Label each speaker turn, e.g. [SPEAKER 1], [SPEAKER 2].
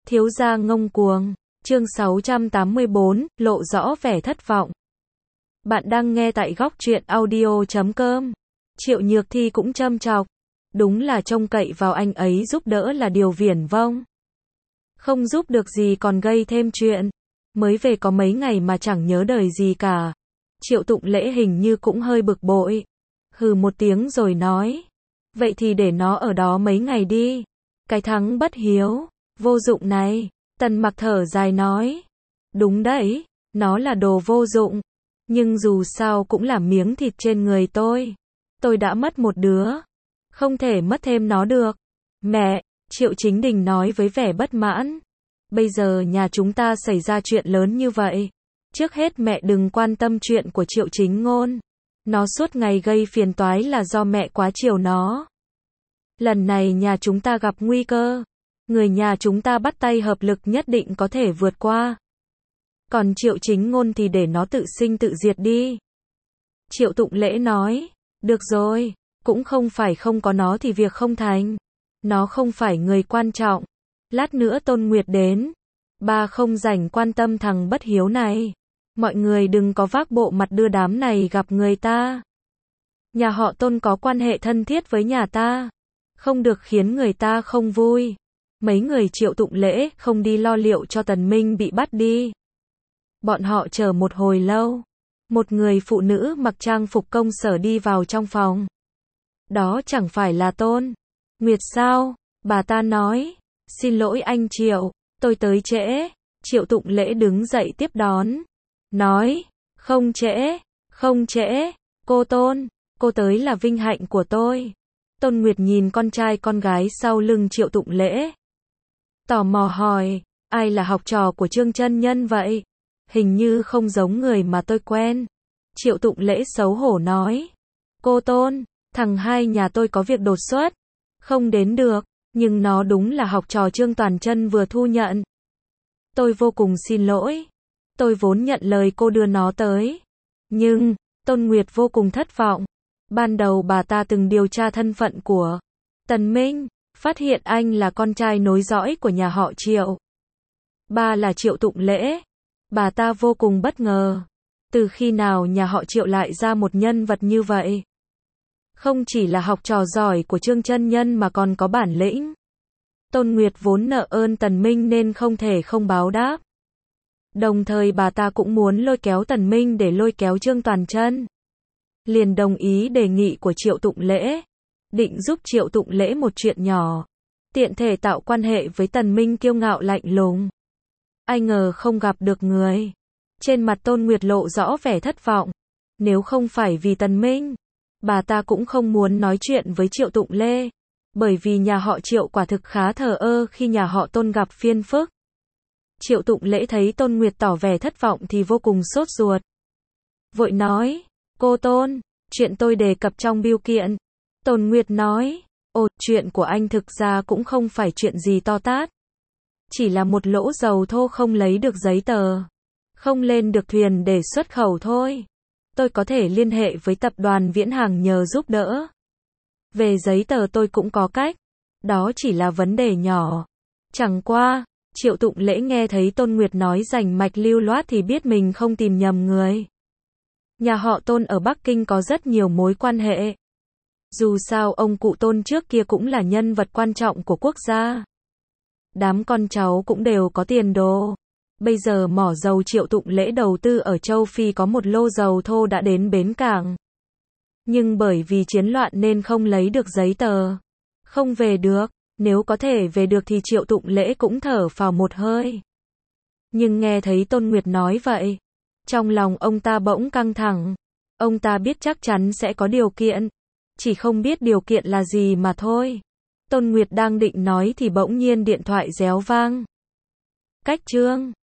[SPEAKER 1] Thiếu gia ngông cuồng. Chương 684, lộ rõ vẻ thất vọng. Bạn đang nghe tại góc truyện audio.com. Triệu Nhược Thi cũng châm chọc. Đúng là trông cậy vào anh ấy giúp đỡ là điều viển vông. Không giúp được gì còn gây thêm chuyện. Mới về có mấy ngày mà chẳng nhớ đời gì cả. Triệu Tụng Lễ hình như cũng hơi bực bội. Hừ một tiếng rồi nói. Vậy thì để nó ở đó mấy ngày đi. Cái thằng bất hiếu, vô dụng này. Tần Mặc thở dài nói. Đúng đấy, nó là đồ vô dụng. Nhưng dù sao cũng là miếng thịt trên người tôi. Tôi đã mất một đứa. Không thể mất thêm nó được. Mẹ, Triệu Chính Đình nói với vẻ bất mãn. Bây giờ nhà chúng ta xảy ra chuyện lớn như vậy. Trước hết mẹ đừng quan tâm chuyện của Triệu Chính Ngôn. Nó suốt ngày gây phiền toái là do mẹ quá chiều nó. Lần này nhà chúng ta gặp nguy cơ. Người nhà chúng ta bắt tay hợp lực nhất định có thể vượt qua. Còn Triệu Chính Ngôn thì để nó tự sinh tự diệt đi. Triệu Tụng Lễ nói. Được rồi, cũng không phải không có nó thì việc không thành. Nó không phải người quan trọng. Lát nữa Tôn Nguyệt đến. Ba không rảnh quan tâm thằng bất hiếu này. Mọi người đừng có vác bộ mặt đưa đám này gặp người ta. Nhà họ Tôn có quan hệ thân thiết với nhà ta. Không được khiến người ta không vui. Mấy người Triệu Tụng Lễ không đi lo liệu cho Tần Minh bị bắt đi. Bọn họ chờ một hồi lâu. Một người phụ nữ mặc trang phục công sở đi vào trong phòng. Đó chẳng phải là Tôn Nguyệt sao? Bà ta nói. Xin lỗi anh Triệu, tôi tới trễ. Triệu Tụng Lễ đứng dậy tiếp đón. Nói. Không trễ, không trễ. Cô Tôn, cô tới là vinh hạnh của tôi. Tôn Nguyệt nhìn con trai con gái sau lưng Triệu Tụng Lễ. Tò mò hỏi, ai là học trò của Trương Chân Nhân vậy? Hình như không giống người mà tôi quen. Triệu Tụng Lễ xấu hổ nói. Cô Tôn, thằng hai nhà tôi có việc đột xuất. Không đến được, nhưng nó đúng là học trò Trương Toàn Chân vừa thu nhận. Tôi vô cùng xin lỗi. Tôi vốn nhận lời cô đưa nó tới. Nhưng, Tôn Nguyệt vô cùng thất vọng. Ban đầu bà ta từng điều tra thân phận của Tần Minh, phát hiện anh là con trai nối dõi của nhà họ Triệu. Ba là Triệu Tụng Lễ. Bà ta vô cùng bất ngờ. Từ khi nào nhà họ Triệu lại ra một nhân vật như vậy? Không chỉ là học trò giỏi của Trương Chân Nhân mà còn có bản lĩnh. Tôn Nguyệt vốn nợ ơn Tần Minh nên không thể không báo đáp. Đồng thời bà ta cũng muốn lôi kéo Tần Minh để lôi kéo Trương Toàn Chân. Liền đồng ý đề nghị của Triệu Tụng Lễ. Định giúp Triệu Tụng Lễ một chuyện nhỏ. Tiện thể tạo quan hệ với Tần Minh kiêu ngạo lạnh lùng. Ai ngờ không gặp được người. Trên mặt Tôn Nguyệt lộ rõ vẻ thất vọng. Nếu không phải vì Tần Minh, bà ta cũng không muốn nói chuyện với Triệu Tụng Lễ. Bởi vì nhà họ Triệu quả thực khá thờ ơ khi nhà họ Tôn gặp phiền phức. Triệu Tụng Lễ thấy Tôn Nguyệt tỏ vẻ thất vọng thì vô cùng sốt ruột. Vội nói, cô Tôn, chuyện tôi đề cập trong bưu kiện. Tôn Nguyệt nói, ồ, chuyện của anh thực ra cũng không phải chuyện gì to tát. Chỉ là một lỗ dầu thô không lấy được giấy tờ. Không lên được thuyền để xuất khẩu thôi. Tôi có thể liên hệ với tập đoàn Viễn Hàng nhờ giúp đỡ. Về giấy tờ tôi cũng có cách. Đó chỉ là vấn đề nhỏ. Chẳng qua, Triệu Tụng Lễ nghe thấy Tôn Nguyệt nói rành mạch lưu loát thì biết mình không tìm nhầm người. Nhà họ Tôn ở Bắc Kinh có rất nhiều mối quan hệ. Dù sao ông cụ Tôn trước kia cũng là nhân vật quan trọng của quốc gia. Đám con cháu cũng đều có tiền đồ. Bây giờ mỏ dầu Triệu Tụng Lễ đầu tư ở châu Phi có một lô dầu thô đã đến bến cảng. Nhưng bởi vì chiến loạn nên không lấy được giấy tờ. Không về được. Nếu có thể về được thì Triệu Tụng Lễ cũng thở phào một hơi. Nhưng nghe thấy Tôn Nguyệt nói vậy. Trong lòng ông ta bỗng căng thẳng. Ông ta biết chắc chắn sẽ có điều kiện. Chỉ không biết điều kiện là gì mà thôi. Tôn Nguyệt đang định nói thì bỗng nhiên điện thoại réo vang. Cách Trương